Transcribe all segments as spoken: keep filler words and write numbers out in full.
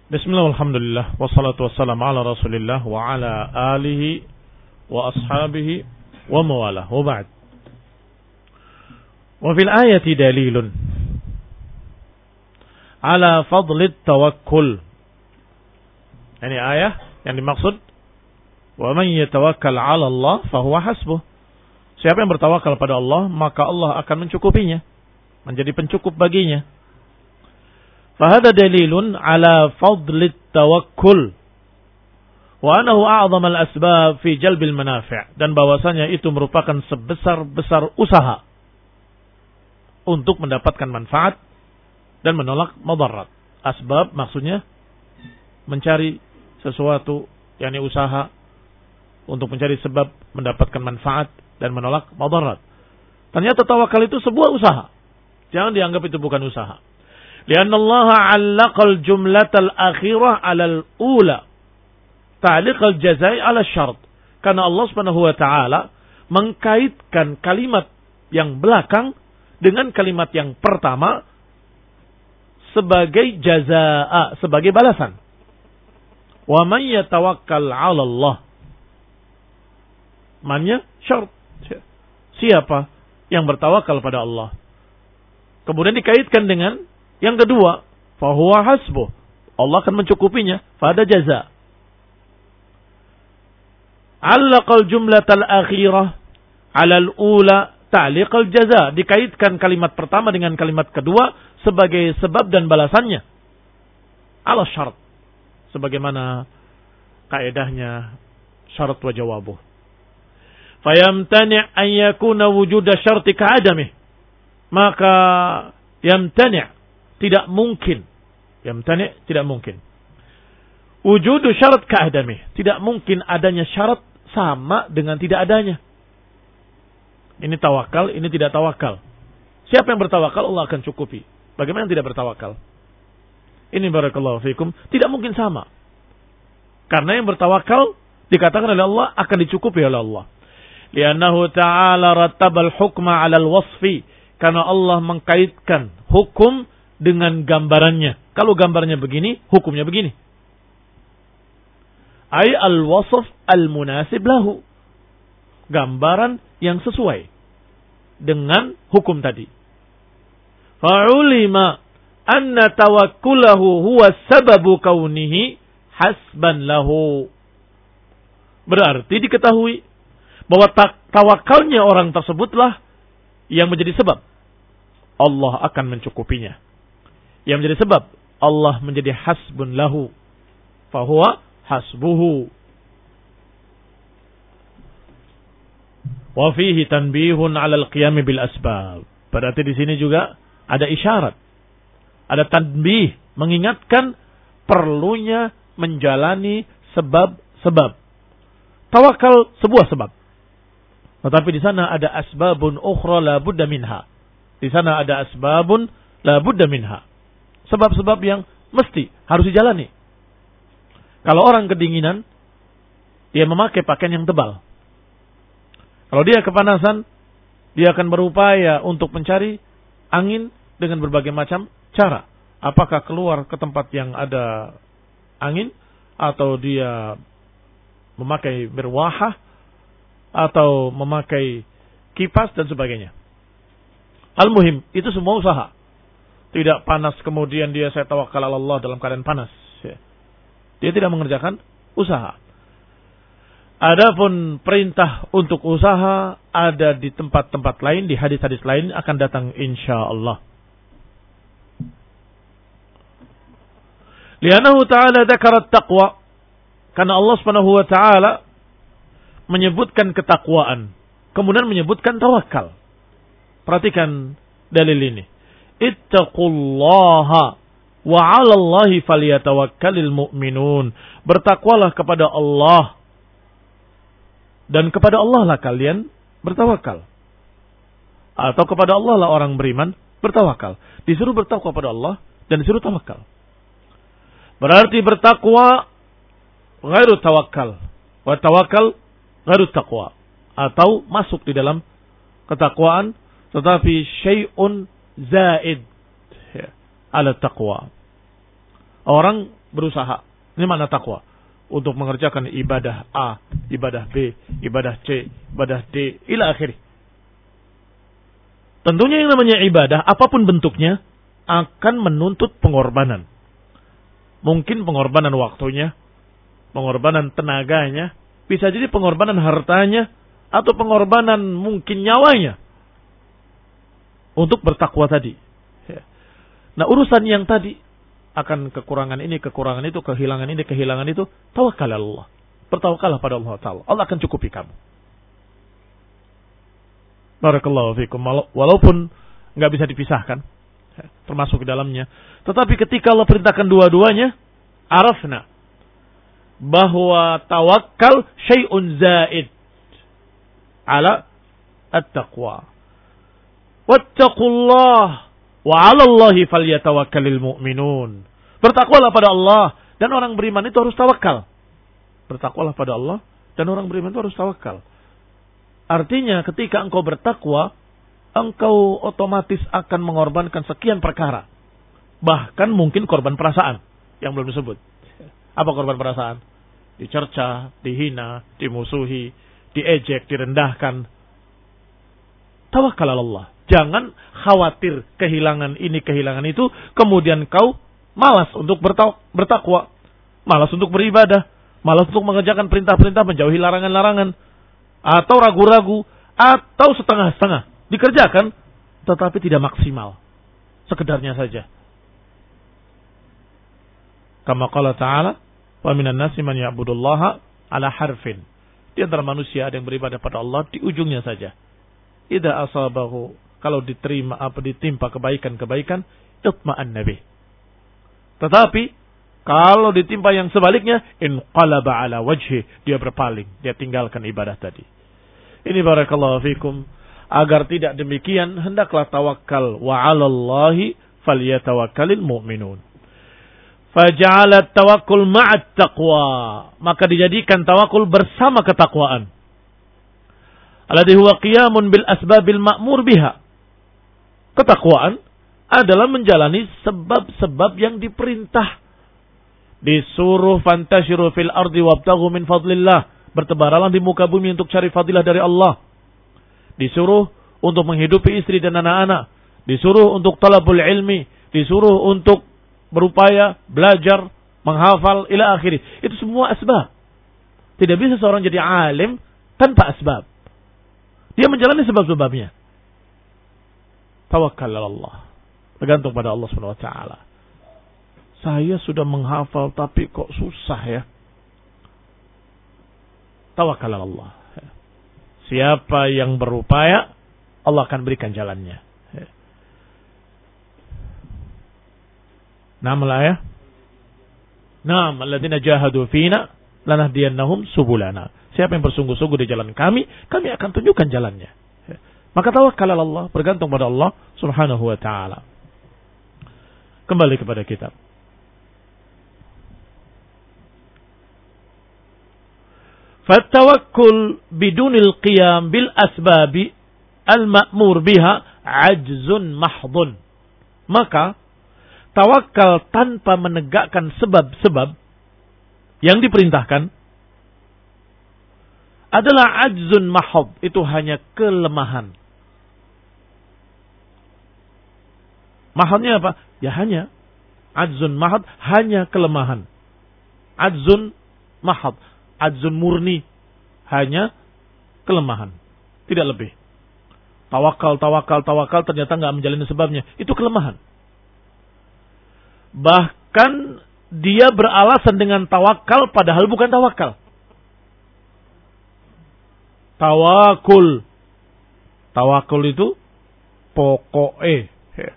Bismillah, alhamdulillah, wassalatu wassalamu ala rasulillah wa ala alihi wa ashabihi wa mawalah, wa ba'd. Wa fil ayati dalilun ala fadlit tawakkul. Ini ayah yang dimaksud, wa man yatawakkal ala Allah fahuwa hasbuh. Siapa yang bertawakal pada Allah, maka Allah akan mencukupinya, menjadi pencukup baginya. Fahada dalilun ala fadlit tawakkul wa annahu a'zam al-asbab fi jalbil manafi', dan bahwasanya itu merupakan sebesar-besar usaha untuk mendapatkan manfaat dan menolak madarat. Asbab maksudnya mencari sesuatu, yakni usaha untuk mencari sebab mendapatkan manfaat dan menolak madarat. Ternyata tawakal itu sebuah usaha. Jangan dianggap itu bukan usaha. Lianna Allah 'allaqal jumlatal akhirah 'alal ula, ta'liqal jazai 'ala syart. Karena Allah Subhanahu wa taala mengkaitkan kalimat yang belakang dengan kalimat yang pertama sebagai jazaa, sebagai balasan. Wa man yatawakkal 'ala Allah. Mannya syart. Siapa yang bertawakal pada Allah? Kemudian dikaitkan dengan yang kedua, fahuwa hasbuh. Allah akan mencukupinya. Fada jaza. Allaqal jumlatal akhirah 'alal ula ta'liqal jaza. Dikaitkan kalimat pertama dengan kalimat kedua sebagai sebab dan balasannya. Ala syarat. Sebagaimana kaedahnya syarat wa jawabuh. Fayamtani' an yakuna wujuda syarti ka'adamih. Maka yamtani', tidak mungkin. Yamtani' tidak mungkin. Wujudu syarat ka'adamih. Tidak mungkin adanya syarat sama dengan tidak adanya. Ini tawakal, ini tidak tawakal. Siapa yang bertawakal, Allah akan cukupi. Bagaimana yang tidak bertawakal? Ini barakallahu fikum, tidak mungkin sama. Karena yang bertawakal dikatakan oleh Allah akan dicukupi oleh Allah. Liannahu ta'ala rattabal hukma 'alal wasfi. Karena Allah mengkaitkan hukum dengan gambarannya. Kalau gambarnya begini, hukumnya begini. Ay al-wasf al-munasib lahu. Gambaran yang sesuai dengan hukum tadi. Fa'ulima anna tawakkulahu huwa sababu kaunihi hasban lahu. Berarti diketahui bahwa tawakalnya orang tersebutlah yang menjadi sebab Allah akan mencukupinya. Yang menjadi sebab Allah menjadi hasbun lahu. Fahuwa hasbuhu. Wa fihi tanbihun 'alal qiyam bil asbab. Berarti di sini juga ada isyarat. Ada tanbih, mengingatkan perlunya menjalani sebab-sebab. Tawakal sebuah sebab. Tetapi di sana ada asbabun ukhra la budda minha. Di sana ada asbabun la budda minha. Sebab-sebab yang mesti harus dijalani. Kalau orang kedinginan, dia memakai pakaian yang tebal. Kalau dia kepanasan, dia akan berupaya untuk mencari angin dengan berbagai macam cara. Apakah keluar ke tempat yang ada angin, atau dia memakai mirwahah, atau memakai kipas dan sebagainya. Al-muhim, itu semua usaha. Tidak panas kemudian dia saya tawakal Allah dalam keadaan panas. Dia tidak mengerjakan usaha. Adapun perintah untuk usaha ada di tempat-tempat lain, di hadis-hadis lain akan datang insyaallah. Li'annahu ta'ala dzakara at-taqwa. Karena Allah Subhanahu wa taala menyebutkan ketakwaan, kemudian menyebutkan tawakal. Perhatikan dalil ini. Ittaqullaha wa 'alallahi falyatawakkalul mu'minun. Bertakwalah kepada Allah, dan kepada Allah lah kalian bertawakal. Atau kepada Allah lah orang beriman bertawakal. Disuruh bertakwa kepada Allah dan disuruh tawakal. Berarti bertakwa ghairu tawakkal, wa tawakkal ghairu taqwa. Atau masuk di dalam ketakwaan tetapi syai'un zaid ala taqwa. Orang berusaha. Ini makna takwa. Untuk mengerjakan ibadah A, ibadah B, ibadah C, ibadah D, ila akhir. Tentunya yang namanya ibadah, apapun bentuknya, akan menuntut pengorbanan. Mungkin pengorbanan waktunya, pengorbanan tenaganya, bisa jadi pengorbanan hartanya, atau pengorbanan mungkin nyawanya. Untuk bertakwa tadi. Nah urusan yang tadi, akan kekurangan ini, kekurangan itu, kehilangan ini, kehilangan itu, tawakal Allah. Bertawakallah pada Allah Ta'ala. Allah akan cukupi kamu. Barakallahu fikum. Walaupun nggak bisa dipisahkan, termasuk di dalamnya. Tetapi ketika Allah perintahkan dua-duanya, arafna bahwa tawakal syai'un zaid ala at-taqwa. Wattaqullah wa 'ala Allahi falyatawakkalul mu'minun. Bertakwalah pada Allah dan orang beriman itu harus tawakal. Bertakwalah pada Allah dan orang beriman itu harus tawakal. Artinya ketika engkau bertakwa, engkau otomatis akan mengorbankan sekian perkara. Bahkan mungkin korban perasaan yang belum disebut. Apa korban perasaan? Dicerca, dihina, dimusuhi, diejek, direndahkan. Tawakal Allah. Jangan khawatir kehilangan ini, kehilangan itu. Kemudian kau malas untuk bertakwa. Malas untuk beribadah. Malas untuk mengerjakan perintah-perintah, menjauhi larangan-larangan. Atau ragu-ragu. Atau setengah-setengah. Dikerjakan, tetapi tidak maksimal. Sekedarnya saja. Kama qala ta'ala, wa minan nasi man ya'budullaha ala harfin. Di antara manusia ada yang beribadah pada Allah di ujungnya saja. Idza asabahu, kalau diterima apa ditimpa kebaikan-kebaikan, itma'an nabi. Tetapi kalau ditimpa yang sebaliknya, inqalaba ala wajhi, dia berpaling, dia tinggalkan ibadah tadi. Ini barakallahu fikum. Agar tidak demikian, hendaklah tawakal wa 'alallahi falyatawakkalul mu'minun. Faja'alat tawakkul ma'at taqwa, maka dijadikan tawakul bersama ketakwaan. Alladhi huwa qiyamun bil asbabil ma'mur biha. Ketakwaan adalah menjalani sebab-sebab yang diperintah. Disuruh fantashiru fil ardi wabtaghu min fadlillah, bertebaralah di muka bumi untuk cari fadilah dari Allah. Disuruh untuk menghidupi istri dan anak-anak. Disuruh untuk talabul ilmi. Disuruh untuk berupaya, belajar, menghafal, ila akhiri. Itu semua asbab. Tidak bisa seorang jadi alim tanpa asbab. Dia menjalani sebab-sebabnya. Tawakkal Allah. Bergantung pada Allah subhanahu wa taala. Saya sudah menghafal tapi kok susah ya. Tawakkal Allah. Siapa yang berupaya, Allah akan berikan jalannya. Namalah ya. Nam alladzina jahadu fina lanahdiyannahum subulana. Siapa yang bersungguh-sungguh di jalan kami, kami akan tunjukkan jalannya. Maka tawakkal Allah, bergantung pada Allah Subhanahu wa taala. Kembali kepada kitab. Fattawakkul bidunil qiyam bil asbabi al-ma'mur biha ajzun mahdun. Maka tawakal tanpa menegakkan sebab-sebab yang diperintahkan adalah ajzun mahd, itu hanya kelemahan. Mahadnya apa? Ya hanya ajzun mahd, hanya kelemahan. Ajzun mahd, ajzun murni, hanya kelemahan, tidak lebih. Tawakal, tawakal, tawakal ternyata nggak menjalani sebabnya, itu kelemahan. Bahkan dia beralasan dengan tawakal padahal bukan tawakal. Tawakul, tawakul itu pokoknya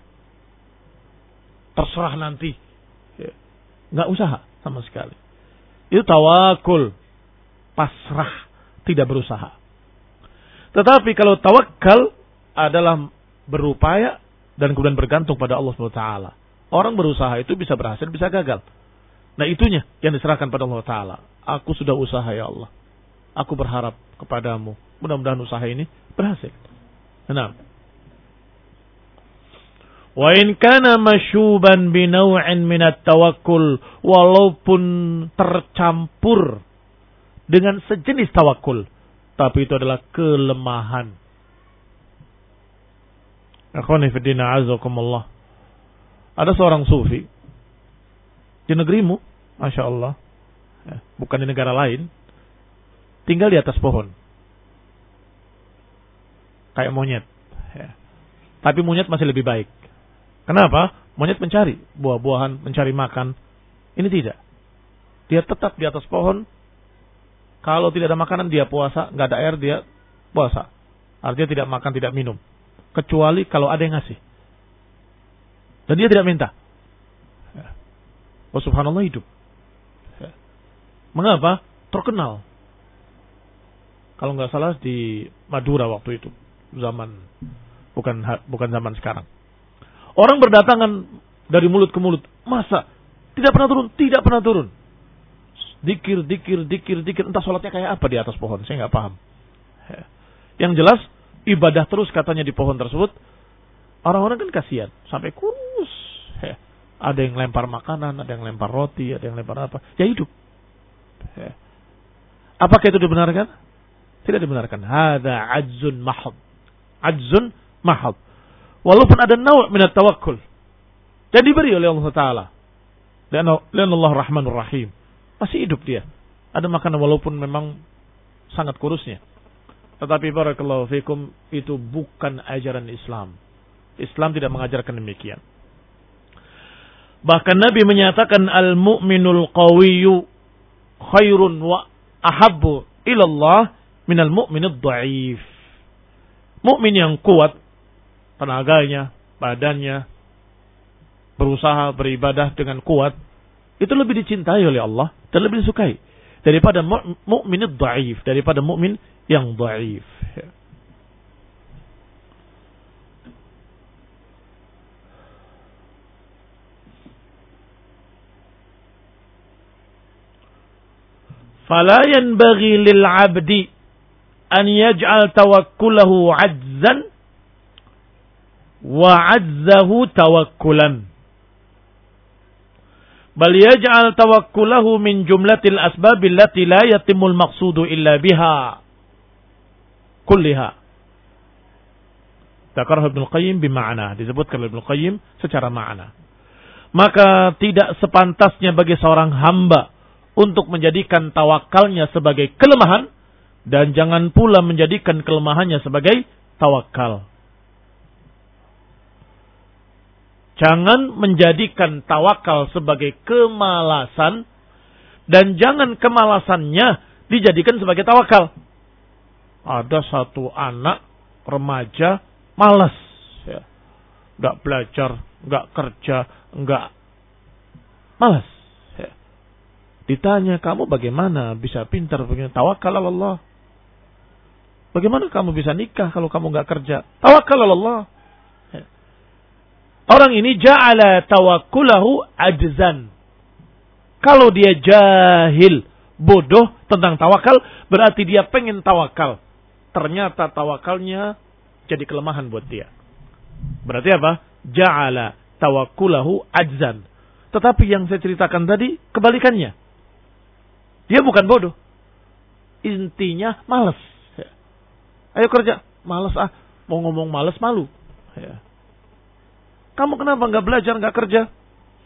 terserah nanti, nggak usaha sama sekali. Itu tawakul, pasrah, tidak berusaha. Tetapi kalau tawakal adalah berupaya dan kemudian bergantung pada Allah subhanahu wa taala. Orang berusaha itu bisa berhasil, bisa gagal. Nah itunya yang diserahkan pada Allah Ta'ala. Aku sudah usaha ya Allah. Aku berharap kepadamu. Mudah-mudahan usaha ini berhasil. Nah. Wa in kana masyuban binaw'in minat tawakkul, walaupun tercampur dengan sejenis tawakul, tapi itu adalah kelemahan. Akhwani fiddina azakumullah. Ada seorang sufi di negerimu, Masya Allah, bukan di negara lain, tinggal di atas pohon kayak monyet, tapi monyet masih lebih baik. Kenapa? Monyet mencari buah-buahan, mencari makan. Ini tidak. Dia tetap di atas pohon. Kalau tidak ada makanan, dia puasa. Nggak ada air, dia puasa. Artinya tidak makan, tidak minum. Kecuali kalau ada yang ngasih. Dan dia tidak minta. Oh subhanallah, hidup. Mengapa? Terkenal. Kalau nggak salah di Madura waktu itu. Zaman. Bukan bukan zaman sekarang. Orang berdatangan dari mulut ke mulut. Masa? Tidak pernah turun? Tidak pernah turun. Dikir, dikir, dikir, dikir. Entah sholatnya kayak apa di atas pohon. Saya nggak paham. Yang jelas, ibadah terus katanya di pohon tersebut. Orang-orang kan kasihan. Sampai kurus. Ada yang lempar makanan, ada yang lempar roti, ada yang lempar apa. Ya hidup. Apakah itu dibenarkan? Tidak dibenarkan. Hada ajzun mahad. Ajzun mahad. Walaupun ada nawa' minat tawakkul. Dan diberi oleh Allah Ta'ala. Dan Allah Rahmanur Rahim. Masih hidup dia. Ada makanan walaupun memang sangat kurusnya. Tetapi barakallahu fikum, itu bukan ajaran Islam. Islam tidak mengajarkan demikian. Bahkan Nabi menyatakan al-mu'minul qawiyyu khairun wa ahabbu ilallah minal mu'minid dha'if. Mukmin yang kuat tenaganya, badannya, berusaha beribadah dengan kuat, itu lebih dicintai oleh Allah dan lebih disukai daripada mukmin dhaif, daripada mukmin yang dhaif. Fala yanbaghi lil 'abdi an yaj'al tawakkulahu 'ajzan wa 'azzahu tawakkulan. Bal yaj'al tawakkulahu min jumlatil asbab allati la yatimul maqsudu illa biha kulliha. Dzakarahu Ibnu Qayyim bima'na, disebutkan oleh Ibnu Qayyim secara makna. Maka tidak sepantasnya bagi seorang hamba untuk menjadikan tawakalnya sebagai kelemahan, dan jangan pula menjadikan kelemahannya sebagai tawakal. Jangan menjadikan tawakal sebagai kemalasan, dan jangan kemalasannya dijadikan sebagai tawakal. Ada satu anak remaja malas, ya. Nggak belajar, nggak kerja, nggak malas. Ya. Ditanya, kamu bagaimana bisa pintar begini? Tawakal Allah. Bagaimana kamu bisa nikah kalau kamu nggak kerja? Tawakal Allah. Orang ini ja'ala tawakkulahu ajzan. Kalau dia jahil, bodoh tentang tawakal, berarti dia pengen tawakal. Ternyata tawakalnya jadi kelemahan buat dia. Berarti apa? Ja'ala tawakkulahu ajzan. Tetapi yang saya ceritakan tadi, kebalikannya. Dia bukan bodoh. Intinya malas. Ayo kerja. Malas ah. Mau ngomong malas, malu. Ya. Kamu kenapa nggak belajar, nggak kerja?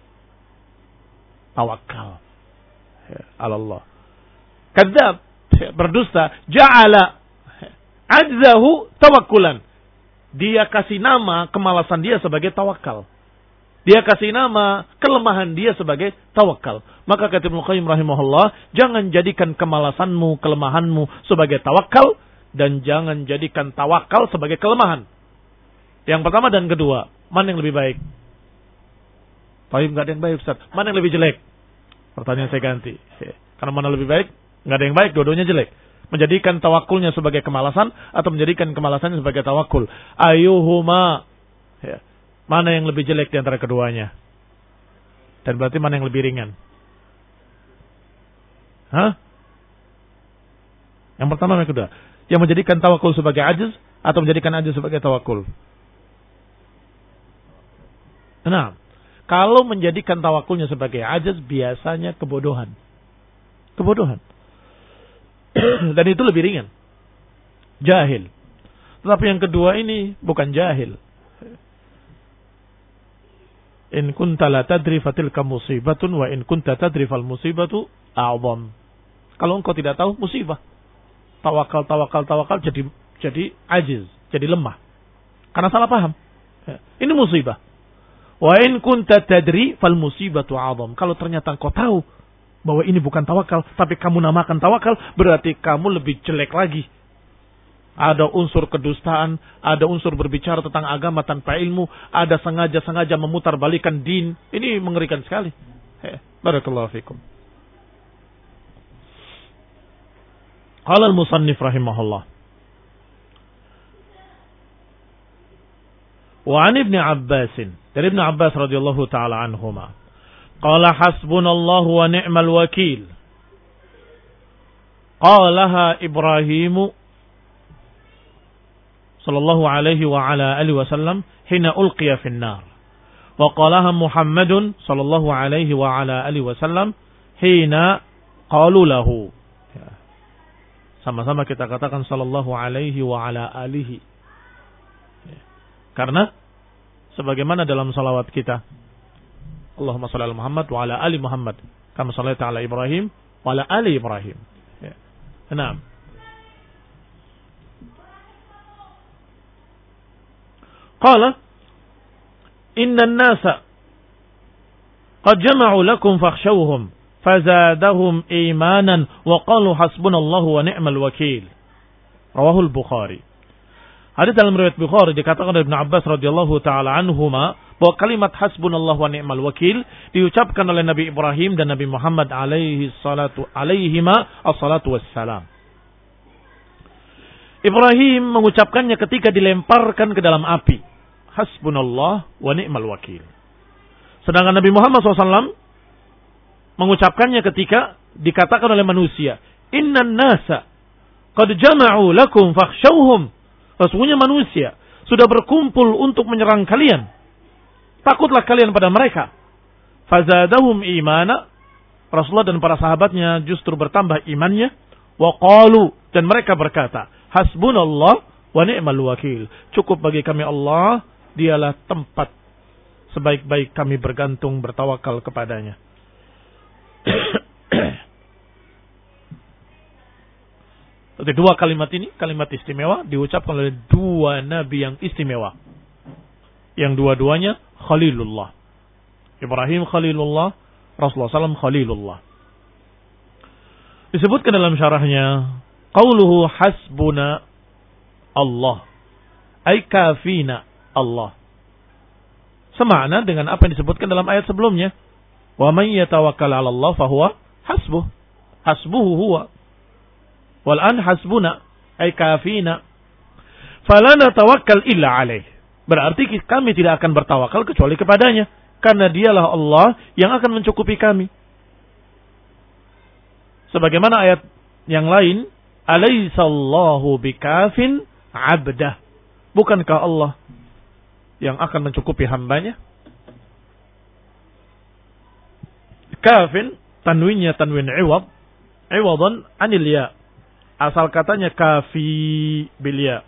Tawakal. Ya, Allah. Kadzab, berdusta. Ja'ala ajzahu tawakkulan. Dia kasih nama kemalasan dia sebagai tawakal. Dia kasih nama kelemahan dia sebagai tawakal. Maka kata Ibnu Qayyim rahimahullah, jangan jadikan kemalasanmu, kelemahanmu sebagai tawakal, dan jangan jadikan tawakal sebagai kelemahan. Yang pertama dan kedua, mana yang lebih baik? Tapi nggak ada yang baik, Ustaz. Mana yang lebih jelek? Pertanyaan saya ganti. Karena mana lebih baik? Nggak ada yang baik, dua-duanya jelek. Menjadikan tawakulnya sebagai kemalasan atau menjadikan kemalasannya sebagai tawakul. Ayuhuma. Ya. Mana yang lebih jelek di antara keduanya? Dan berarti mana yang lebih ringan? Hah? Yang pertama yang kedua. Yang menjadikan tawakul sebagai ajiz atau menjadikan ajiz sebagai tawakul? Nah, kalau menjadikan tawakulnya sebagai ajaz, biasanya kebodohan. Kebodohan. Dan itu lebih ringan. Jahil. Tetapi yang kedua ini bukan jahil. In kunta la tadri fatilka musibatun wa in kunta tadri fal musibatu a'zam. Kalau engkau tidak tahu, musibah. Tawakal, tawakal, tawakal jadi jadi ajiz, jadi lemah. Karena salah paham. Ini musibah. Wa in kunta tadri fal musibatu a'zam. Kalau ternyata engkau tahu bahwa ini bukan tawakal, tapi kamu namakan tawakal, berarti kamu lebih jelek lagi. Ada unsur kedustaan, ada unsur berbicara tentang agama tanpa ilmu, ada sengaja-sengaja memutarbalikan din. Ini mengerikan sekali. Barakallahu fikum. Qala al-musannif rahimahullah. Wa 'an Ibnu Abbas, dari Ibnu Abbas radhiyallahu taala anhuma. Qala hasbunallahu wa ni'mal wakil. Qalaha Ibrahimu sallallahu alaihi wa ala alihi wasallam hina ulqiya fin nar. Wa qalaha Muhammadun sallallahu alaihi wa ala alihi wasallam hina qalu lahu. Sama-sama kita katakan sallallahu alaihi wa ala alihi. Karena sebagaimana dalam salawat kita, Allahumma shalli ala Muhammad wa ala ali Muhammad kama shallaita ala Ibrahim wa ala ali Ibrahim. Ya. Naam. Qala inna an-nasa qad jama'u lakum fakhshawhum fazadahum imanan wa qalu hasbunallahu wa ni'mal wakil. Rawahu al-Bukhari. Hadis dalam riwayat Bukhari dikatakan oleh Ibnu Abbas radhiyallahu taala anhuma bahwa kalimat hasbunallahu wa ni'mal wakil diucapkan oleh Nabi Ibrahim dan Nabi Muhammad alaihi salatu alaihima assalatu wassalam. Ibrahim mengucapkannya ketika dilemparkan ke dalam api. Hasbunallah wa ni'mal wakil. Sedangkan Nabi Muhammad shallallahu alaihi wasallam mengucapkannya ketika dikatakan oleh manusia, Innan nasa qad jama'u lakum fakhshawhum. Sesungguhnya manusia sudah berkumpul untuk menyerang kalian. Takutlah kalian pada mereka. Fazadahum imana. Rasulullah dan para sahabatnya justru bertambah imannya. Wa qalu, dan mereka berkata, hasbunallah wa ni'mal wakil. Cukup bagi kami Allah, dialah tempat sebaik-baik kami bergantung bertawakal kepadanya. Jadi dua kalimat ini, kalimat istimewa diucapkan oleh dua nabi yang istimewa. Yang dua-duanya Khalilullah. Ibrahim Khalilullah, Rasulullah sallallahu alaihi wasallam Khalilullah. Disebutkan dalam syarahnya, qauluhu hasbuna Allah, ay kafina Allah. Semakna dengan apa yang disebutkan dalam ayat sebelumnya. Wa man yatawakkal 'ala Allah fahuwa hasbuh. Hasbuhu huwa. Wal an hasbuna ay kafina. Fala natawakkal illa alaih. Berarti kami tidak akan bertawakal kecuali kepadanya, karena dialah Allah yang akan mencukupi kami. Sebagaimana ayat yang lain, alaysallahu bikafin 'abdah. Bukankah Allah yang akan mencukupi hambanya? Kafin, tanwinnya tanwin iwad, iwadan anil ya. Asal katanya kafi bil ya.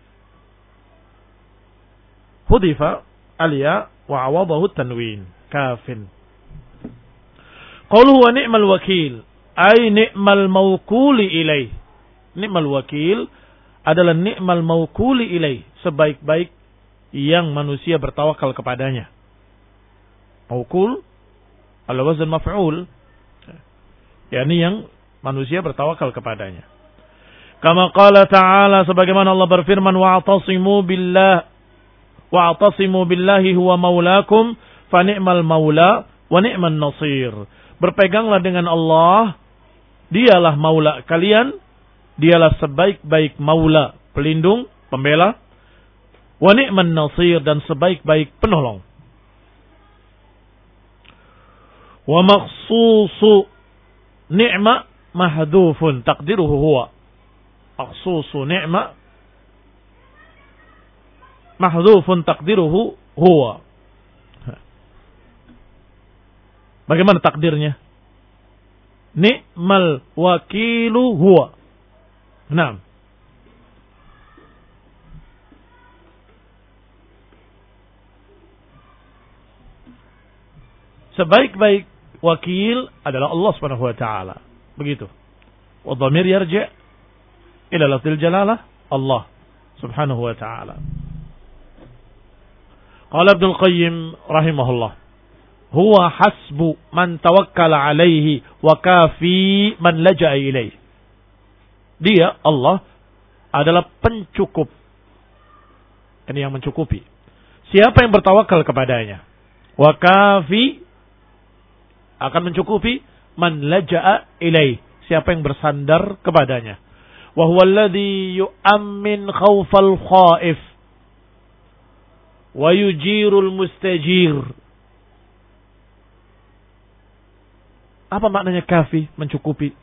Hudifa al-ya wa awadahu tanwin. Kafin. Qauluhu wa ni'mal wakil. Ay ni'mal mawkuli ilaih. Ni'mal wakil adalah ni'mal mawkuli ilaih. Sebaik-baik yang manusia bertawakal kepadanya. Mawkul ala wazn maf'ul. yakni yang manusia bertawakal kepadanya. Kama qala ta'ala, sebagaimana Allah berfirman, wa'tasimu billah wa'tasimu billahi huwa maulakum fa ni'mal maula wa ni'man nasir. Berpeganglah dengan Allah, dialah maula kalian, dialah sebaik-baik maula, pelindung, pembela, wa ni'man nasir, dan sebaik-baik penolong. Wa makhsusu ni'ma mahdhufun taqdiruhu huwa. Makhsusu ni'ma mahdhufun taqdiruhu huwa. Bagaimana takdirnya? Ni'mal wakilu huwa. Naam. Sebaik-baik wakil adalah Allah Subhanahu wa taala. Begitu. Wa dhamir yarji' ila lafzil jalalah Allah Subhanahu wa taala. Qala Ibnu Qayyim rahimahullah, huwa hasbu man tawakkala alaihi wa kafi man laja'a ilaihi. Dia Allah adalah pencukup. Ini yang mencukupi. Siapa yang bertawakal kepadanya? Wa kafi akan mencukupi man laja'a ilaih, siapa yang bersandar kepadanya. Wa huwa alladhi yu'ammin khawfal khaif wa yujirul mustajir. Apa maknanya kafi? Mencukupi.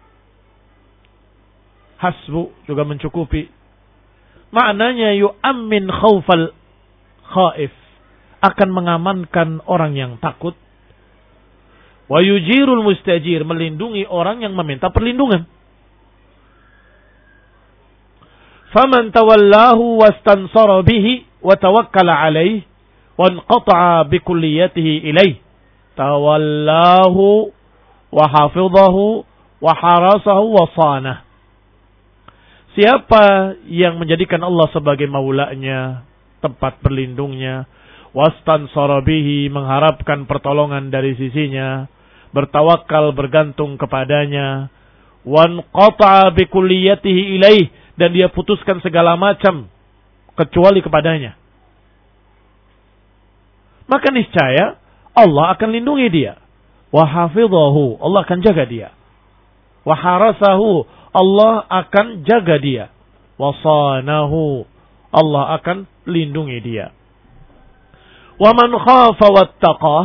Hasbu juga mencukupi. Maknanya yu'ammin khawfal khaif, akan mengamankan orang yang takut. Wa yujirul mustajir, melindungi orang yang meminta perlindungan. Faman tawallahu wastansara bihi wa tawakkala alaihi wa anqata'a bi kulliyatihi ilaihi tawallahu wa hafizahu wa harasahu wa sanah. Siapa yang menjadikan Allah sebagai maulanya, tempat berlindungnya, wastansara bihi, mengharapkan pertolongan dari sisinya, bertawakal, bergantung kepadanya, wan qata'a bi kulliyatihi ilaih, dan dia putuskan segala macam kecuali kepadanya, maka niscaya Allah akan lindungi dia. Wa hafizahu, Allah akan jaga dia. Wa harasahu, Allah akan jaga dia. Wa sanahu, Allah akan lindungi dia. Wa man khafa wattaqah,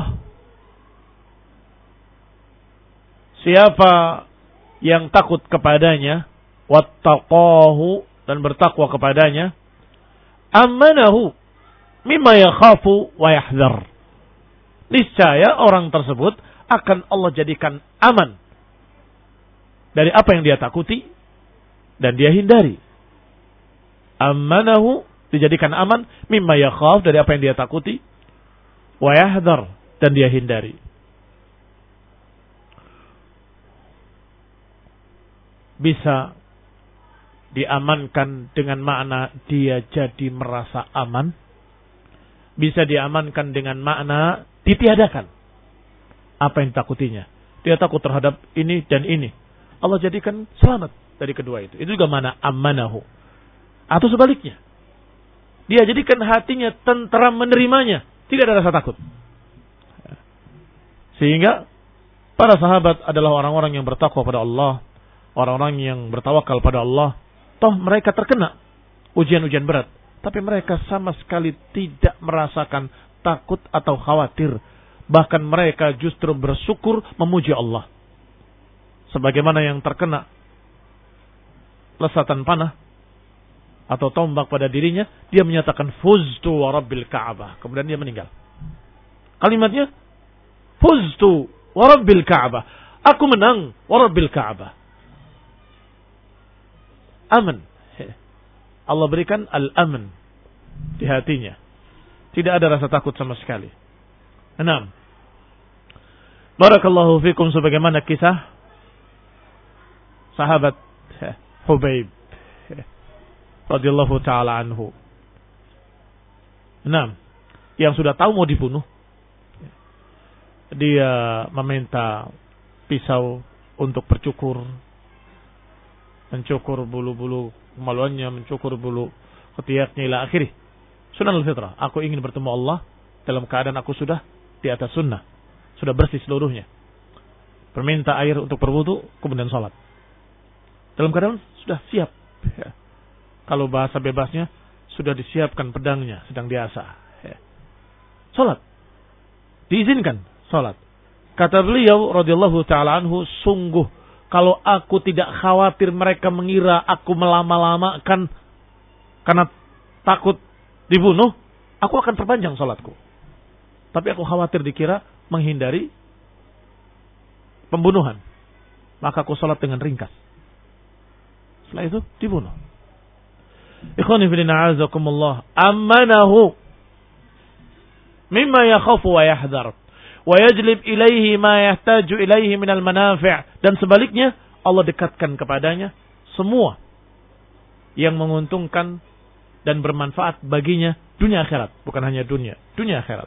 siapa yang takut kepadanya, wattaqahu, dan bertakwa kepadanya, amanahu mimma yakhafu wa yahdhar. Niscaya orang tersebut akan Allah jadikan aman dari apa yang dia takuti dan dia hindari. Amanahu, dijadikan aman, mimma yakhaf, dari apa yang dia takuti, wa yahdhar, dan dia hindari. Bisa diamankan dengan makna dia jadi merasa aman. Bisa diamankan dengan makna ditiadakan apa yang takutinya. Dia takut terhadap ini dan ini, Allah jadikan selamat dari kedua itu. Itu juga makna amanahu. Atau sebaliknya, dia jadikan hatinya tentram menerimanya, tidak ada rasa takut. Sehingga para sahabat adalah orang-orang yang bertakwa pada Allah, orang-orang yang bertawakal pada Allah. Toh mereka terkena ujian-ujian berat, tapi mereka sama sekali tidak merasakan takut atau khawatir. Bahkan mereka justru bersyukur, memuji Allah. Sebagaimana yang terkena lesatan panah atau tombak pada dirinya, dia menyatakan fuztu wa rabbil ka'bah. Kemudian dia meninggal. Kalimatnya fuztu wa rabbil ka'bah. Aku menang wa rabbil ka'bah. Aman. Allah berikan al-aman di hatinya. Tidak ada rasa takut sama sekali. Enam. Barakallahu fikum, sebagaimana kisah sahabat Hubaib radhiyallahu taala anhu. Enam. Yang sudah tahu mau dibunuh, dia meminta pisau untuk bercukur, mencukur bulu-bulu kemaluannya, mencukur bulu ketiaknya ila akhirih. Sunnah al-fitrah. Aku ingin bertemu Allah dalam keadaan aku sudah di atas sunnah, sudah bersih seluruhnya. Perminta air untuk berwudu, kemudian salat. Dalam keadaan sudah siap. Ya. Kalau bahasa bebasnya, sudah disiapkan pedangnya, sedang diasah. Ya. Salat. Diizinkan salat. Kata beliau radhiyallahu taala anhu, sungguh kalau aku tidak khawatir mereka mengira aku melama-lamakan karena takut dibunuh, aku akan perpanjang salatku. Tapi aku khawatir dikira menghindari pembunuhan. Maka aku sholat dengan ringkas. Setelah itu dibunuh. Ikhwani fillah a'azakumullah. Ammanahu mimma yakhafu wa yahdhar. Wa yajlib ilaihi ma yahtaju ilaihi minal manafi'. Dan sebaliknya, Allah dekatkan kepadanya semua yang menguntungkan dan bermanfaat baginya dunia akhirat. Bukan hanya dunia, dunia akhirat.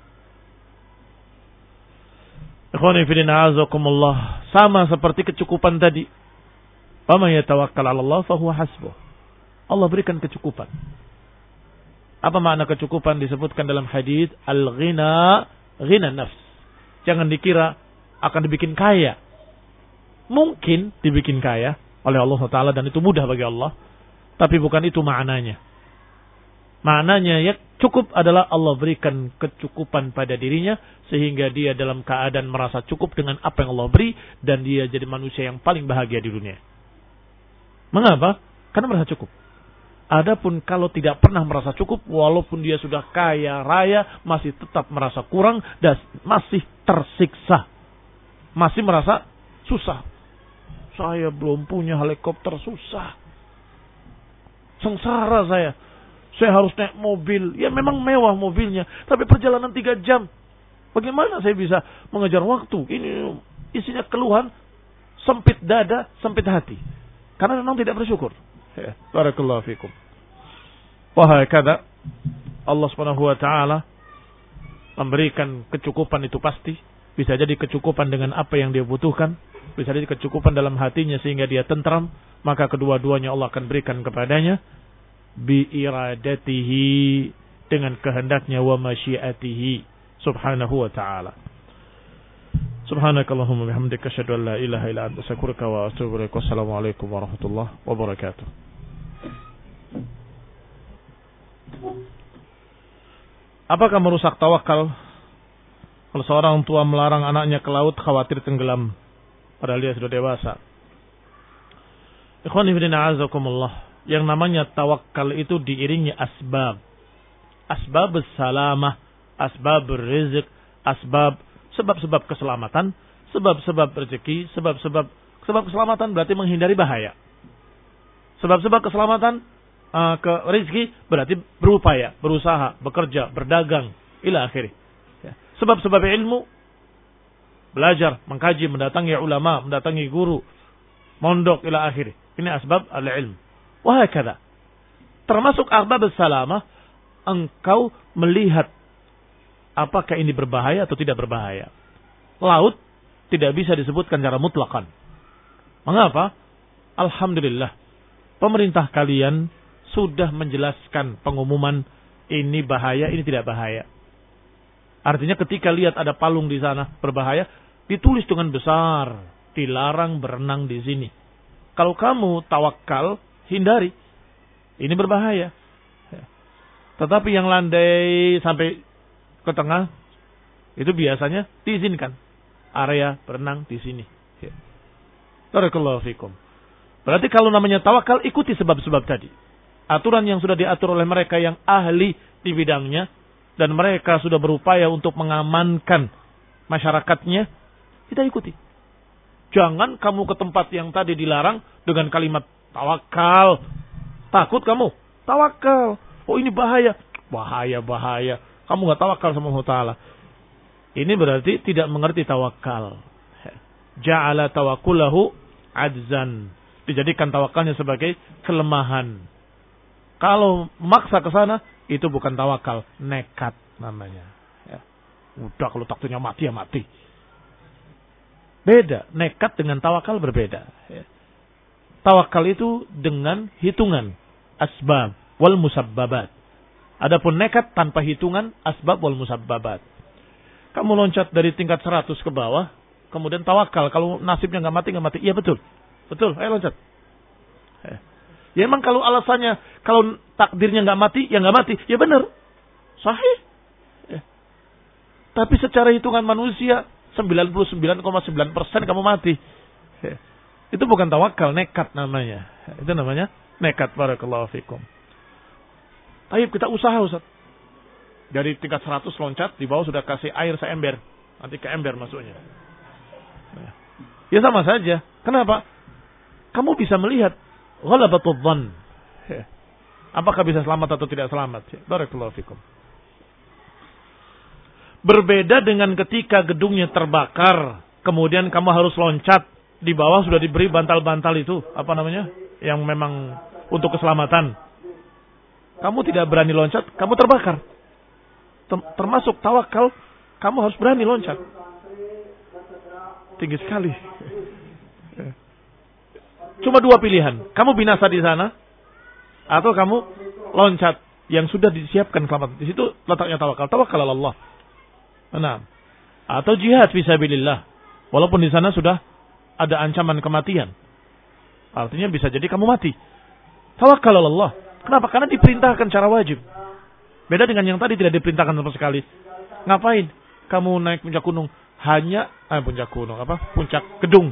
Ikhwani fillah a'azakumullah. Sama seperti kecukupan tadi. Wa man yatawakkal 'ala Allah fa huwa hasbuh. Allah berikan kecukupan. Apa makna kecukupan disebutkan dalam hadis al-ghina, ghina nafs. Jangan dikira akan dibikin kaya. Mungkin dibikin kaya oleh Allah Taala dan itu mudah bagi Allah. Tapi bukan itu maknanya. Maknanya ya cukup adalah Allah berikan kecukupan pada dirinya sehingga dia dalam keadaan merasa cukup dengan apa yang Allah beri dan dia jadi manusia yang paling bahagia di dunia. Mengapa? Karena merasa cukup. Adapun kalau tidak pernah merasa cukup, walaupun dia sudah kaya raya, masih tetap merasa kurang dan masih tersiksa. Masih merasa susah. Saya belum punya helikopter, susah. Sengsara saya. Saya harus naik mobil. Ya memang mewah mobilnya, tapi perjalanan tiga jam. Bagaimana saya bisa mengejar waktu? Ini isinya keluhan, sempit dada, sempit hati. Karena memang tidak bersyukur. Ya, barakallahu fikum. Wahai kada Allah Subhanahu wa taala memberikan kecukupan itu pasti, bisa jadi kecukupan dengan apa yang dia butuhkan, bisa jadi kecukupan dalam hatinya sehingga dia tentram, maka kedua-duanya Allah akan berikan kepadanya bi iradatihi, dengan kehendaknya, wa masyiatihi subhanahu wa ta'ala. Subhanakallahumma bihamdika asyhadu an la ilaha illa anta astaghfiruka wa atubu ilaik. Wassalamualaikum warahmatullahi wabarakatuh. Apakah merusak tawakal kalau seorang tua melarang anaknya ke laut khawatir tenggelam padahal dia sudah dewasa? Ikhwani fillah a'azakumullah. Yang namanya tawakal itu diiringi asbab. Asbab salamah, asbab rizq, asbab sebab-sebab keselamatan, sebab-sebab rezeki, sebab-sebab sebab keselamatan berarti menghindari bahaya. Sebab-sebab keselamatan uh, ke rezeki berarti berupaya, berusaha, bekerja, berdagang, ila akhirih. Ya. Sebab-sebab ilmu, belajar, mengkaji, mendatangi ulama, mendatangi guru, mondok, ila akhirih. Ini asbab al-ilm. Wahakadha. Termasuk asbab salamah, engkau melihat apakah ini berbahaya atau tidak berbahaya. Laut tidak bisa disebutkan secara mutlakan. Mengapa? Alhamdulillah, pemerintah kalian sudah menjelaskan pengumuman ini bahaya, ini tidak bahaya. Artinya ketika lihat ada palung di sana berbahaya, ditulis dengan besar, dilarang berenang di sini. Kalau kamu tawakal, hindari. Ini berbahaya. Tetapi yang landai sampai ke tengah, itu biasanya diizinkan. Area berenang di sini. Barakallahu fikum. Berarti kalau namanya tawakal, ikuti sebab-sebab tadi. Aturan yang sudah diatur oleh mereka yang ahli di bidangnya, dan mereka sudah berupaya untuk mengamankan masyarakatnya, kita ikuti. Jangan kamu ke tempat yang tadi dilarang dengan kalimat tawakal. Takut kamu? Tawakal. Oh ini bahaya. Bahaya, bahaya. Kamu gak tawakal sama Allah Ta'ala. Ini berarti tidak mengerti tawakal. Ja'ala tawakkulahu adzan. Dijadikan tawakalnya sebagai kelemahan. Kalau maksa ke sana, itu bukan tawakal. Nekat namanya. Ya. Udah kalau takdirnya mati ya mati. Beda. Nekat dengan tawakal berbeda. Ya. Tawakal itu dengan hitungan. Asbab wal musabbabat. Adapun nekat tanpa hitungan asbab wal musabbabat. Kamu loncat dari tingkat seratus ke bawah, kemudian tawakal. Kalau nasibnya nggak mati, nggak mati. Iya betul. Betul, ayo loncat. Ya emang kalau alasannya, kalau takdirnya nggak mati, ya nggak mati. Ya benar. Sahih. Ya. Tapi secara hitungan manusia, sembilan puluh sembilan koma sembilan persen kamu mati. Ya. Itu bukan tawakal, nekat namanya. Itu namanya nekat. Barakallahu fikum. Ayo kita usaha Ustaz. Dari tingkat seratus loncat, di bawah sudah kasih air seember. Nanti ke ember masuknya. Nah. Ya sama saja. Kenapa? Kamu bisa melihat ghalabatul dhann. Apakah bisa selamat atau tidak selamat? Barakallahu fikum. Berbeda dengan ketika gedungnya terbakar, kemudian kamu harus loncat, di bawah sudah diberi bantal-bantal itu, apa namanya? Yang memang untuk keselamatan. Kamu tidak berani loncat, kamu terbakar. Termasuk tawakal, kamu harus berani loncat. Tinggi sekali. Cuma dua pilihan. Kamu binasa di sana, atau kamu loncat yang sudah disiapkan selamat. Di situ letaknya tawakal. Tawakal Allah. Nah, atau jihad fisabilillah. Walaupun di sana sudah ada ancaman kematian. Artinya bisa jadi kamu mati. Tawakal Allah. Kenapa? Karena diperintahkan secara wajib. Beda dengan yang tadi tidak diperintahkan sama sekali. Ngapain? Kamu naik puncak gunung hanya eh puncak gunung apa? Puncak gedung.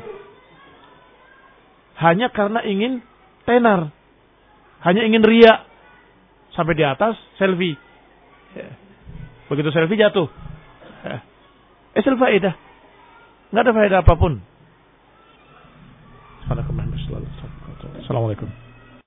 Hanya karena ingin tenar. Hanya ingin ria. Sampai di atas selfie. Begitu selfie jatuh. Eh selfie faedah. Enggak ada faedah apapun. Assalamualaikum.